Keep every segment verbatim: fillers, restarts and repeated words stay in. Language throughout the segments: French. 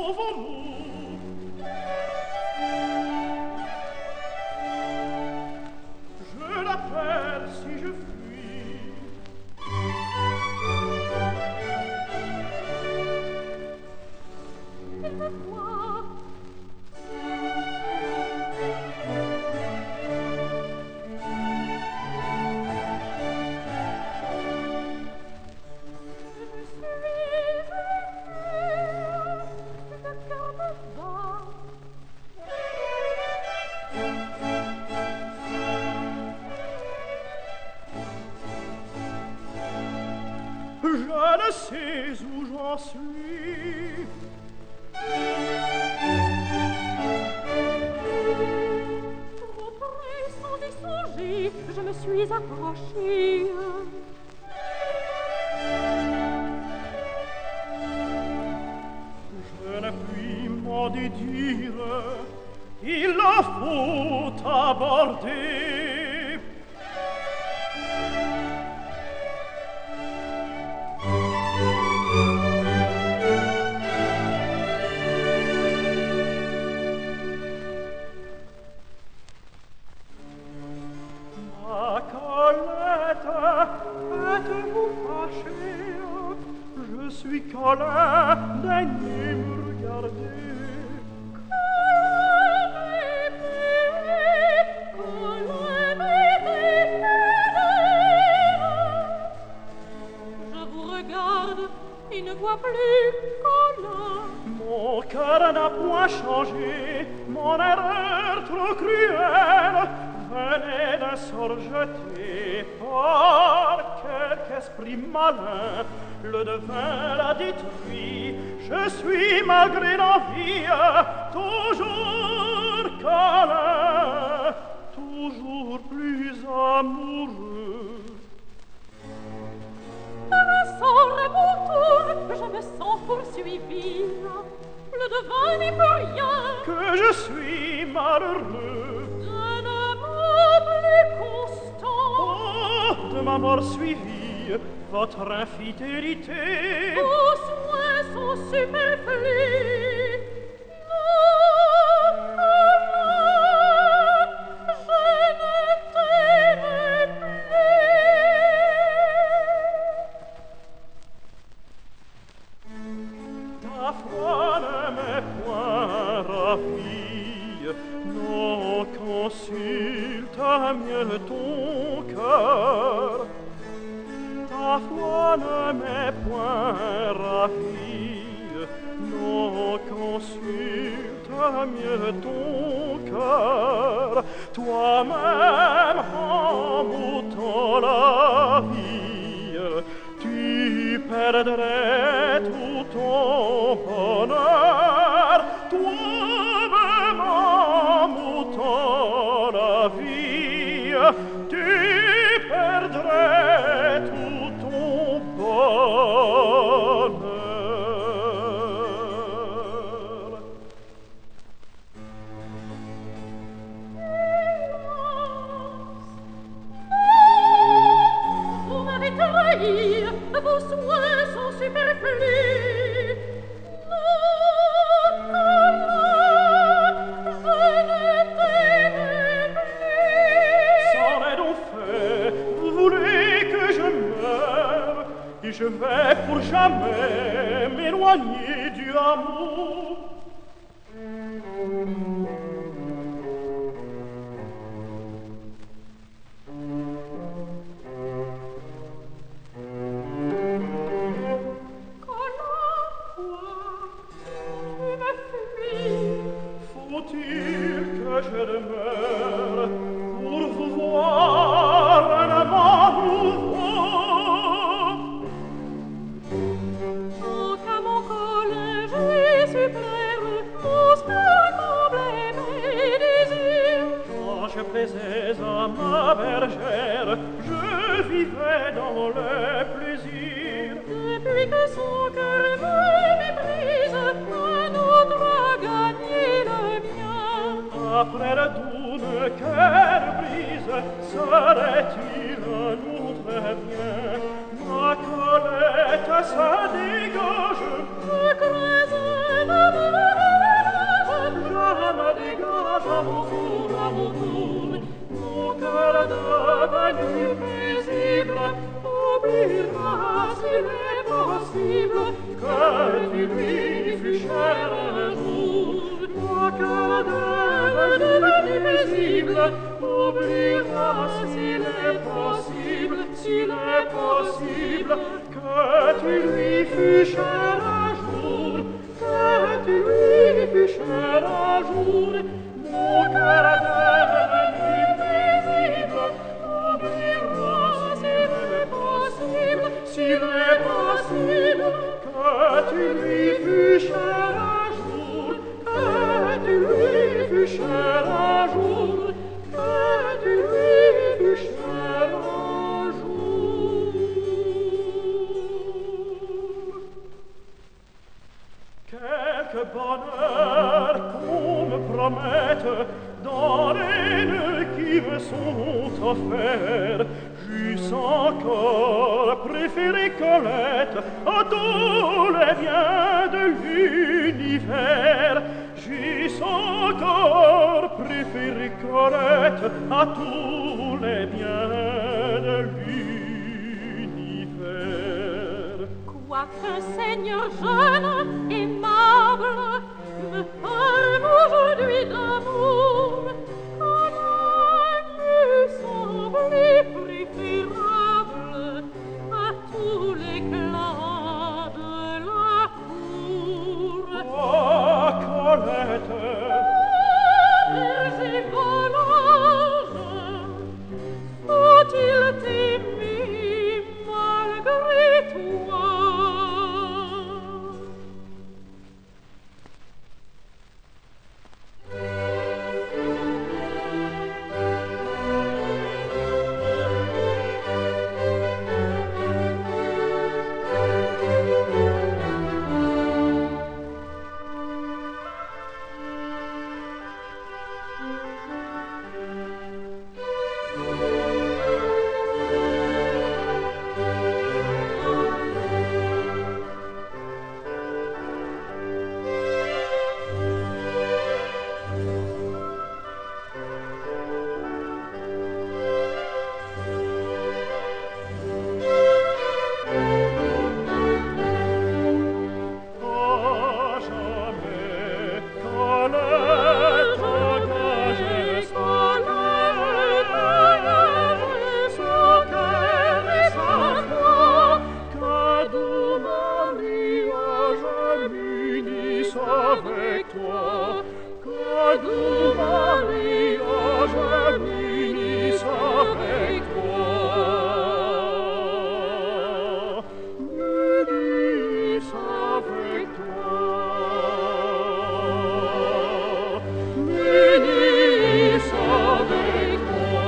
sauvons-nous. Je l'appelle si je fuis. Il me voit. Je ne sais où j'en suis. Trop près, sans y songer, je me suis approchée. Je ne puis m'en dédire. Il la faut aborder. Ma Colette, êtes-vous fâchée? Je suis Colette, daignez me regarder. Je vous regarde et ne vois plus Colin. Mon cœur n'a point changé, mon erreur trop cruelle venait d'un sort jeté par quelque esprit malin. Le devin l'a détruit, je suis malgré l'envie toujours câlin, toujours plus amoureux. Par un sort à mon tour, je me sens poursuivie. Le devin n'est pour rien. Que je suis malheureux. D'un amour plus constant. Oh, de ma mort suivie, votre infidélité. Vos soins sont superflus. Non, Colin, je ne t'aime plus. Ta foi ne m'est point ravie, non, consulte mieux ton cœur. Ta foi ne m'est point ravie, non, consulte mieux ton cœur. Toi-même, en m'ôtant la vie, tu perdrais tout ton bonheur. Toi-même, en m'ôtant la vie, tu perdrais tout ton bonheur. Vous m'avez trahi, vos soins sont superflus. Non, Colin, je ne t'aime plus. C'en est donc fait, vous voulez que je meure, et je vais pour jamais m'éloigner du amour. Faut-il que je demeure pour vous voir un amant nouveau? Oh, qu'à mon Colin, je suis plaire, mon sport comblait mes désirs. Quand je plaisais à ma bergère, je vivais dans le plaisir. Depuis que son cœur me méprise, un autre a gagné le mien. Après la doune qu'elle brise, serait-il un autre bien? Ma Colette, ça dégage. Je crains un amour jour. Mon cœur devenu paisible oubliera s'il est possible, s'il est possible que tu lui fus cher un jour, que tu lui fus cher un jour. Mon cœur devenu paisible oubliera s'il est possible, s'il est possible que tu lui fus cher un jour, que tu lui fus cher un jour, que tu lui fus cher un jour. Quelque bonheur qu'on me promette dans les nœuds qui me sont offerts, j'eusse encore préféré Colette à tous les biens de l'univers. J'eusse encore préféré Colette à tous les biens de l'univers. Quoique seigneur jeune, aimable, me parle aujourd'hui d'amour, comment lui semblé préférable à tous les clans de la cour. Oh, Colette, berger volage, faut-il t'aimer malgré toi? avec toi, que doux mariage m'unisse avec toi, m'unisse avec toi, m'unisse avec toi.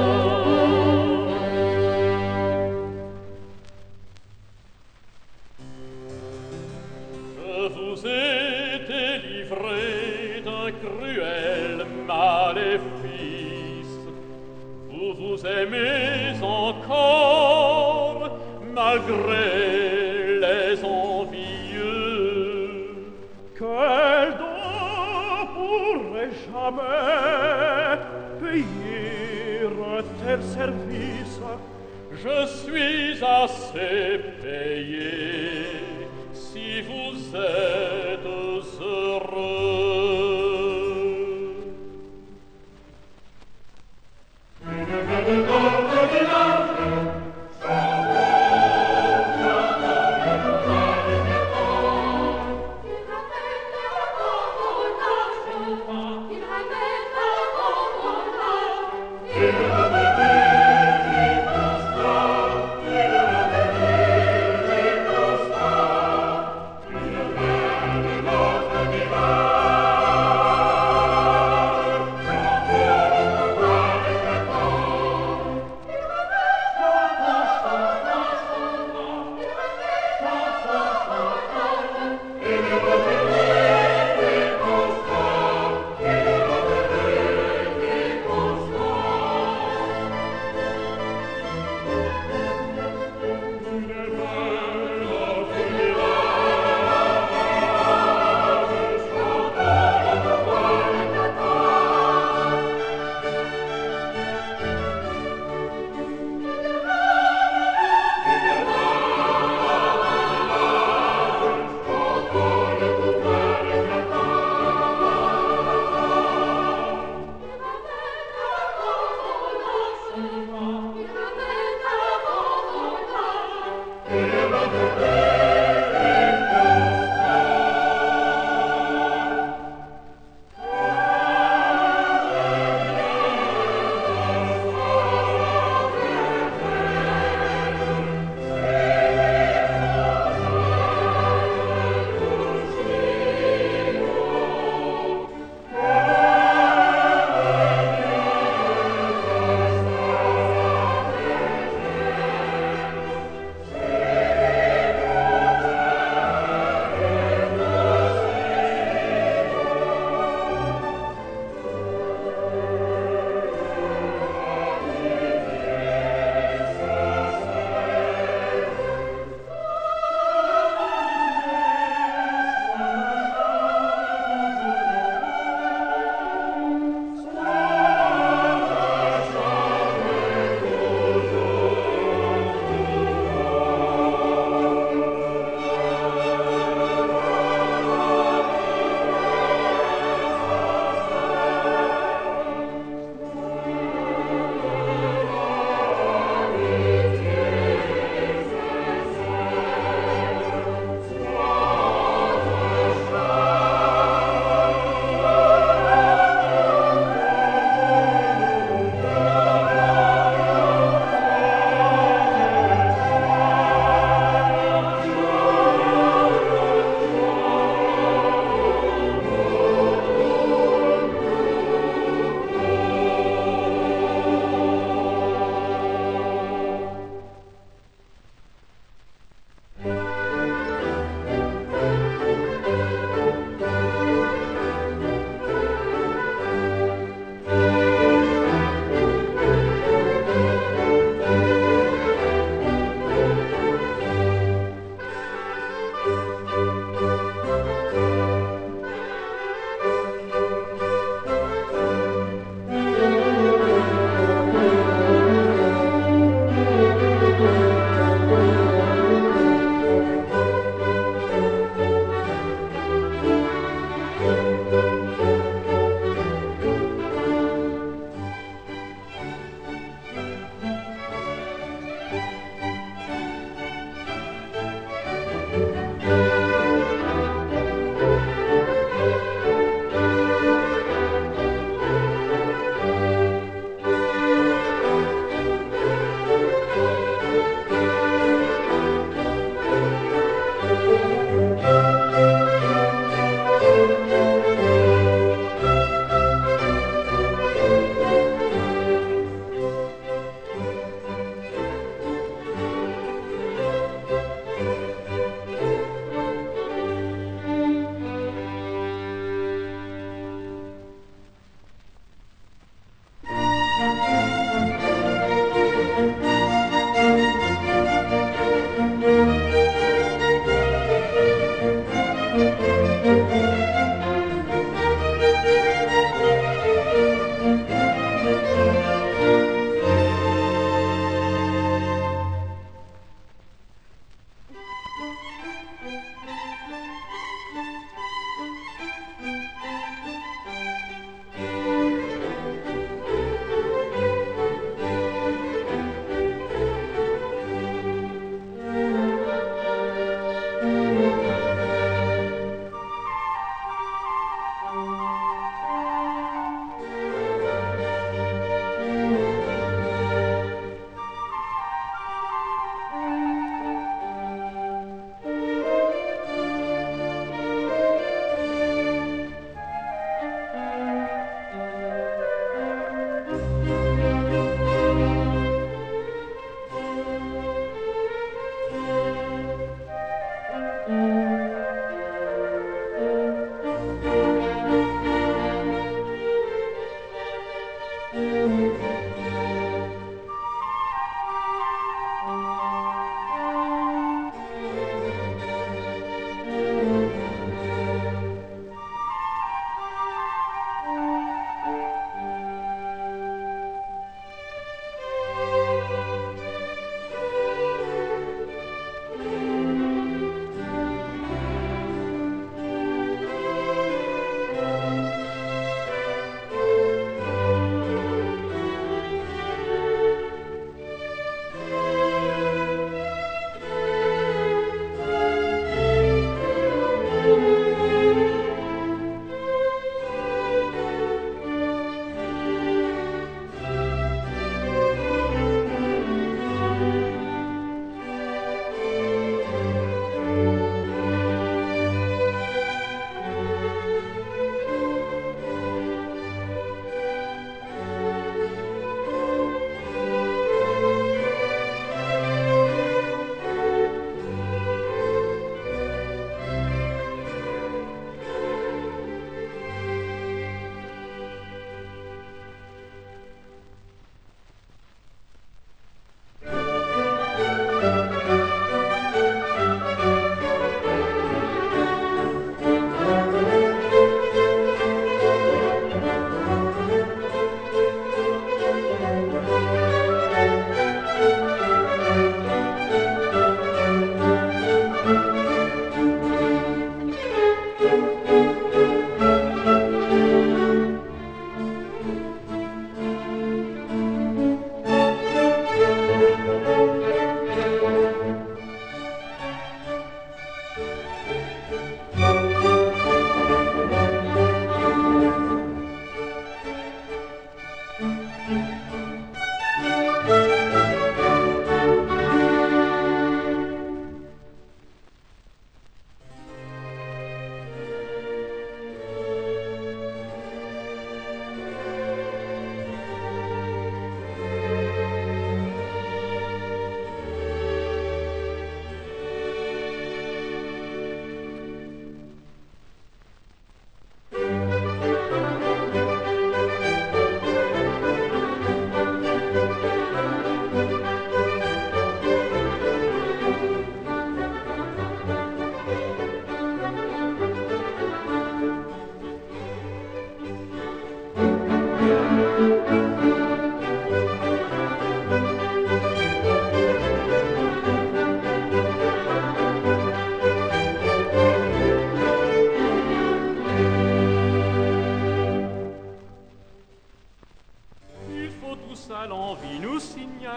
Je vous ai délivré d'un cruel maléfice. Vous vous aimez encore malgré les envieux. Quel don pourrait jamais payer un tel service? Je suis assez payé si vous êtes heureux. Thank you.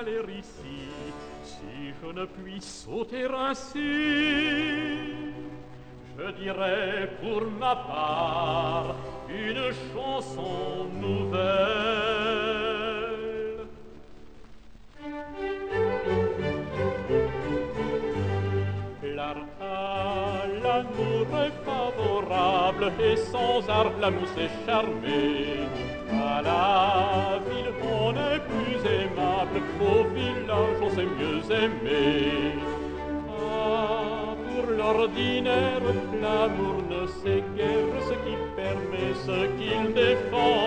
aller ici, si je ne puis sauter ainsi. Je dirais pour ma part une chanson nouvelle. L'art à l'amour est favorable et sans art la mousse est charmée. À la ville on est plus aimable, au village on sait mieux aimer. Ah, pour l'ordinaire, l'amour ne sait guère ce qui permet, ce qu'il défend.